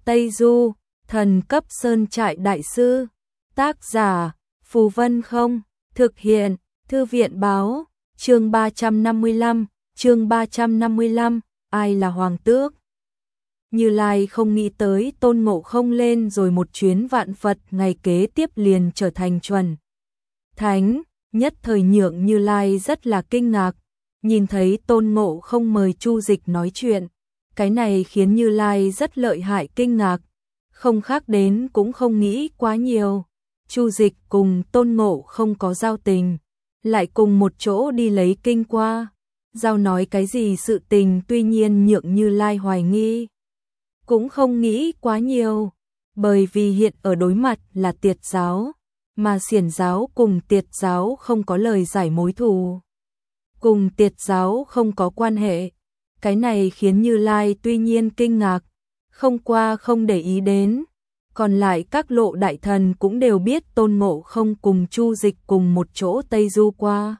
Tây Du, thần cấp sơn trại đại sư. Tác giả, Phù Vân không, thực hiện, Thư viện báo, chương 355, ai là hoàng tước? Như Lai không nghĩ tới Tôn Ngộ Không lên rồi một chuyến vạn Phật ngày kế tiếp liền trở thành chuẩn thánh, nhất thời nhượng Như Lai rất là kinh ngạc, nhìn thấy Tôn Ngộ Không mời Chu Dịch nói chuyện, cái này khiến Như Lai rất lợi hại kinh ngạc, không khác đến cũng không nghĩ quá nhiều. Chu Dịch cùng Tôn Ngộ Không có giao tình, lại cùng một chỗ đi lấy kinh qua, giao nói cái gì sự tình tuy nhiên nhượng Như Lai hoài nghi, cũng không nghĩ quá nhiều, bởi vì hiện ở đối mặt là Tiệt giáo, mà Xiển giáo cùng Tiệt giáo không có lời giải mối thù, cùng Tiệt giáo không có quan hệ, cái này khiến Như Lai tuy nhiên kinh ngạc, không qua không để ý đến. Còn lại các lộ đại thần cũng đều biết Tôn Ngộ Không cùng Chu Dịch cùng một chỗ Tây Du qua.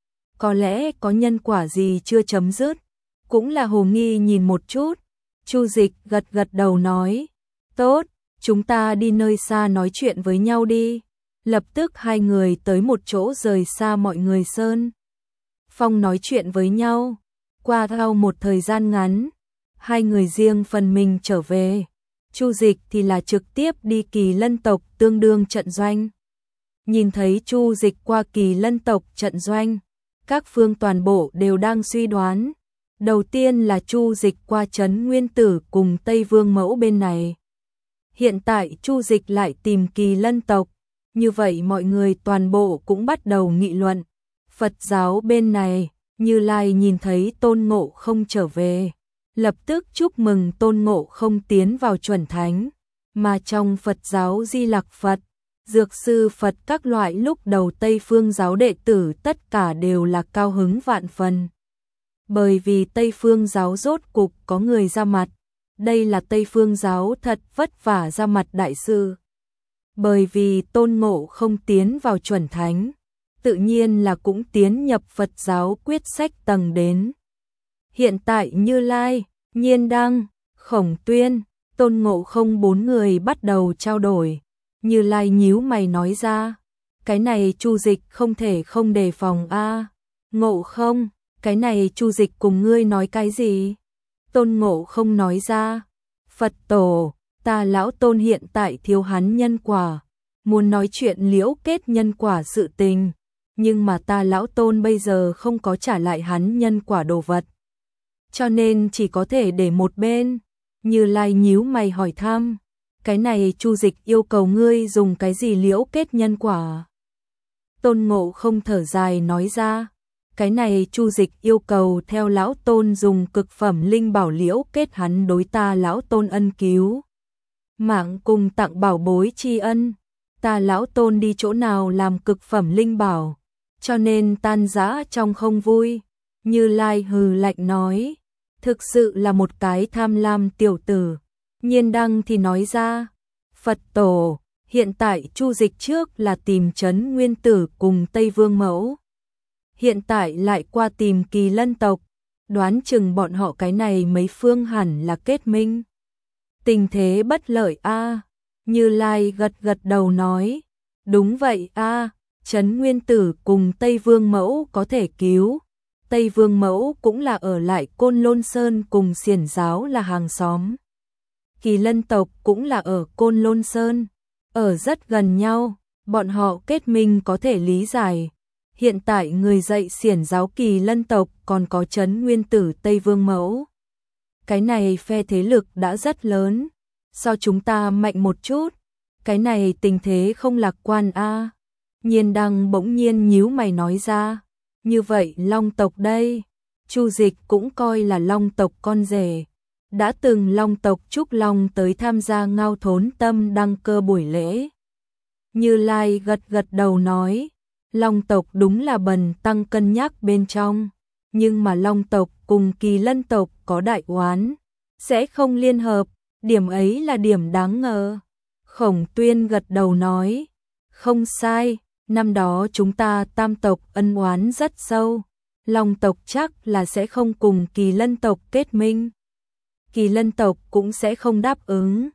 Có lẽ có nhân quả gì chưa chấm dứt, cũng là hồ nghi nhìn một chút. Chu Dịch gật gật đầu nói, tốt, chúng ta đi nơi xa nói chuyện với nhau đi. Lập tức hai người tới một chỗ rời xa mọi người sơn phong nói chuyện với nhau. Qua theo một thời gian ngắn, hai người riêng phần mình trở về. Chu Dịch thì là trực tiếp đi Kỳ Lân tộc tương đương trận doanh. Nhìn thấy Chu Dịch qua Kỳ Lân tộc trận doanh, các phương toàn bộ đều đang suy đoán. Đầu tiên là Chu Dịch qua Trấn Nguyên Tử cùng Tây Vương Mẫu bên này. Hiện tại Chu Dịch lại tìm Kỳ Lân tộc, như vậy mọi người toàn bộ cũng bắt đầu nghị luận. Phật giáo bên này, Như Lai nhìn thấy Tôn Ngộ Không trở về, lập tức chúc mừng Tôn Ngộ Không tiến vào chuẩn thánh, mà trong Phật giáo Di Lặc Phật, Dược sư Phật các loại lúc đầu Tây Phương giáo đệ tử tất cả đều là cao hứng vạn phần. Bởi vì Tây Phương giáo rốt cục có người ra mặt, đây là Tây Phương giáo thật vất vả ra mặt đại sư. Bởi vì Tôn Ngộ Không tiến vào chuẩn thánh, tự nhiên là cũng tiến nhập Phật giáo quyết sách tầng đến. Hiện tại Như Lai, Nhiên Đăng, Khổng Tuyên, Tôn Ngộ Không bốn người bắt đầu trao đổi. Như Lai nhíu mày nói ra, cái này Chu Dịch không thể không đề phòng a. Ngộ Không, cái này Chu Dịch cùng ngươi nói cái gì? Tôn Ngộ Không nói ra, Phật tổ, ta lão Tôn hiện tại thiếu hắn nhân quả, muốn nói chuyện liễu kết nhân quả sự tình, nhưng mà ta lão Tôn bây giờ không có trả lại hắn nhân quả đồ vật, cho nên chỉ có thể để một bên. Như Lai nhíu mày hỏi thăm, cái này Chu Dịch yêu cầu ngươi dùng cái gì liễu kết nhân quả? Tôn Ngộ Không thở dài nói ra, cái này Chu Dịch yêu cầu theo lão Tôn dùng cực phẩm linh bảo liễu kết hắn đối ta lão Tôn ân cứu mạng cùng tặng bảo bối tri ân. Ta lão Tôn đi chỗ nào làm cực phẩm linh bảo, cho nên tan rã trong không vui. Như Lai hừ lạnh nói, thực sự là một cái tham lam tiểu tử. Nhiên Đăng thì nói ra, Phật tổ, hiện tại Chu Dịch trước là tìm Trấn Nguyên Tử cùng Tây Vương Mẫu, hiện tại lại qua tìm Kỳ Lân tộc, đoán chừng bọn họ cái này mấy phương hẳn là kết minh. Tình thế bất lợi a. Như Lai gật gật đầu nói, đúng vậy a, Trấn Nguyên Tử cùng Tây Vương Mẫu có thể cứu. Tây Vương Mẫu cũng là ở lại Côn Lôn Sơn cùng Xiển giáo là hàng xóm. Kỳ Lân tộc cũng là ở Côn Lôn Sơn, ở rất gần nhau, bọn họ kết minh có thể lý giải. Hiện tại người dạy Xiển giáo Kỳ Lân tộc còn có Trấn Nguyên Tử Tây Vương Mẫu. Cái này phe thế lực đã rất lớn, so chúng ta mạnh một chút, cái này tình thế không lạc quan a. Nhiên Đăng bỗng nhiên nhíu mày nói ra, như vậy Long tộc đây, Chu Dịch cũng coi là Long tộc con rể. Đã từng Long tộc Trúc Long tới tham gia Ngao Thốn Tâm đăng cơ buổi lễ. Như Lai gật gật đầu nói, Long tộc đúng là bần tăng cân nhắc bên trong, nhưng mà Long tộc cùng Kỳ Lân tộc có đại oán, sẽ không liên hợp, điểm ấy là điểm đáng ngờ. Khổng Tuyên gật đầu nói, không sai, năm đó chúng ta tam tộc ân oán rất sâu, Long tộc chắc là sẽ không cùng Kỳ Lân tộc kết minh. Kỳ Lân tộc cũng sẽ không đáp ứng,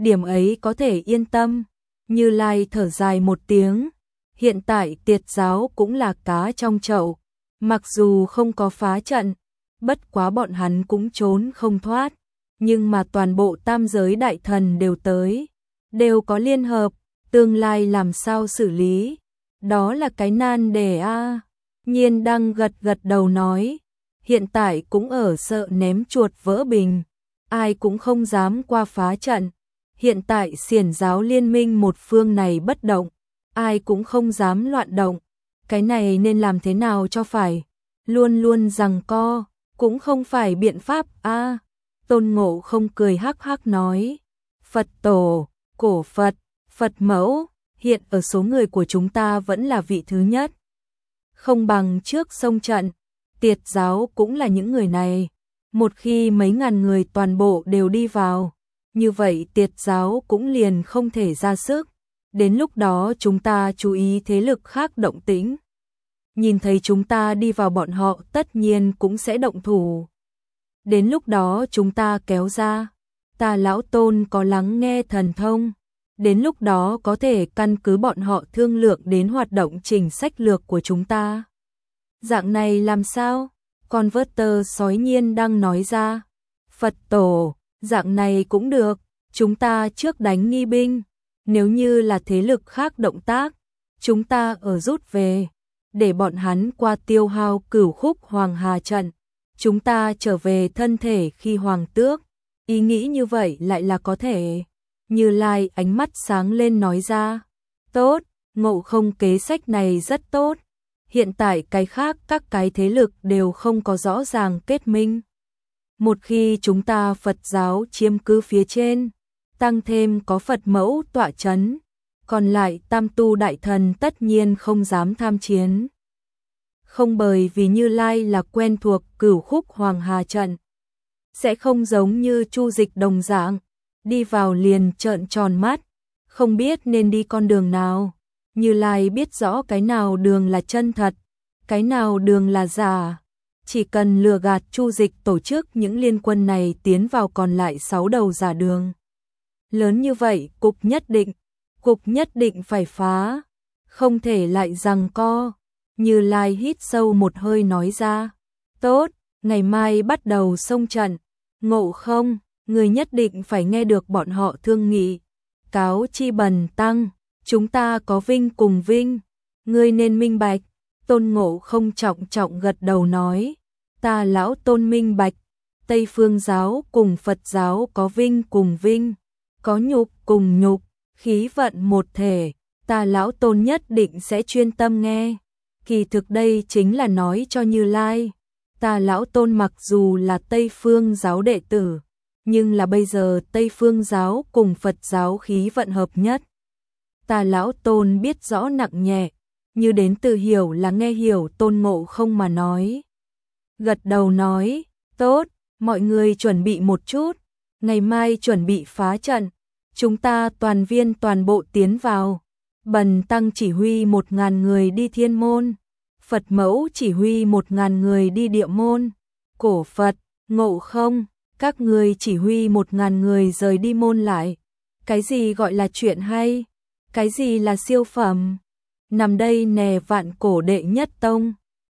điểm ấy có thể yên tâm. Như Lai thở dài một tiếng, hiện tại Tiệt giáo cũng là cá trong chậu, mặc dù không có phá trận, bất quá bọn hắn cũng trốn không thoát, nhưng mà toàn bộ tam giới đại thần đều tới, đều có liên hợp, tương lai làm sao xử lý, đó là cái nan đề a. Nhiên Đăng gật gật đầu nói, hiện tại cũng ở sợ ném chuột vỡ bình, ai cũng không dám qua phá trận. Hiện tại Xiển giáo liên minh một phương này bất động, ai cũng không dám loạn động. Cái này nên làm thế nào cho phải? Luôn luôn giằng co, cũng không phải biện pháp a. Tôn Ngộ Không cười hắc hắc nói, Phật tổ, cổ Phật, Phật mẫu, hiện ở số người của chúng ta vẫn là vị thứ nhất. Không bằng trước sông trận, Tiệt giáo cũng là những người này. Một khi mấy ngàn người toàn bộ đều đi vào, như vậy Tiệt giáo cũng liền không thể ra sức. Đến lúc đó chúng ta chú ý thế lực khác động tĩnh. Nhìn thấy chúng ta đi vào bọn họ tất nhiên cũng sẽ động thủ. Đến lúc đó chúng ta kéo ra. Ta lão Tôn có lắng nghe thần thông. Đến lúc đó có thể căn cứ bọn họ thương lượng đến hoạt động trình sách lược của chúng ta. Dạng này làm sao? Converter sói Nhiên đang nói ra. Phật tổ, dạng này cũng được. Chúng ta trước đánh nghi binh. Nếu như là thế lực khác động tác, chúng ta ở rút về. Để bọn hắn qua tiêu hao cửu khúc hoàng hà trận. Chúng ta trở về thân thể khi hoàng tước. Ý nghĩ như vậy lại là có thể. Như Lai ánh mắt sáng lên nói ra. Tốt, Ngộ Không kế sách này rất tốt. Hiện tại cái khác các cái thế lực đều không có rõ ràng kết minh. Một khi chúng ta Phật giáo chiếm cứ phía trên, tăng thêm có Phật mẫu tọa chấn, còn lại tam tu đại thần tất nhiên không dám tham chiến. Không bởi vì Như Lai là quen thuộc cửu khúc hoàng hà trận. Sẽ không giống như Chu Dịch đồng dạng, đi vào liền trợn tròn mắt, không biết nên đi con đường nào. Như Lai biết rõ cái nào đường là chân thật, cái nào đường là giả. Chỉ cần lừa gạt Chu Dịch tổ chức những liên quân này tiến vào còn lại 6 đầu giả đường. Lớn như vậy, cục nhất định phải phá, không thể lại giằng co. Như Lai hít sâu một hơi nói ra, tốt, ngày mai bắt đầu xông trận. Ngộ Không, người nhất định phải nghe được bọn họ thương nghị. Cáo chi Bần Tăng, chúng ta có vinh cùng vinh, ngươi nên minh bạch. Tôn Ngộ Không trọng trọng gật đầu nói, ta lão Tôn minh bạch. Tây Phương giáo cùng Phật giáo có vinh cùng vinh, có nhục cùng nhục, khí vận một thể, ta lão Tôn nhất định sẽ chuyên tâm nghe. Kỳ thực đây chính là nói cho Như Lai, ta lão Tôn mặc dù là Tây Phương giáo đệ tử, nhưng là bây giờ Tây Phương giáo cùng Phật giáo khí vận hợp nhất. Ta lão Tôn biết rõ nặng nhẹ, như đến từ hiểu là nghe hiểu Tôn Ngộ Không mà nói. Gật đầu nói, tốt, mọi người chuẩn bị một chút, ngày mai chuẩn bị phá trận, chúng ta toàn viên toàn bộ tiến vào. Bần Tăng chỉ huy 1000 người đi thiên môn, Phật mẫu chỉ huy 1000 người đi địa môn, cổ Phật, Ngộ Không, các người chỉ huy 1000 người rời đi môn lại. Cái gì gọi là chuyện hay? Cái gì là siêu phẩm? Nằm đây nè vạn cổ đệ nhất tông.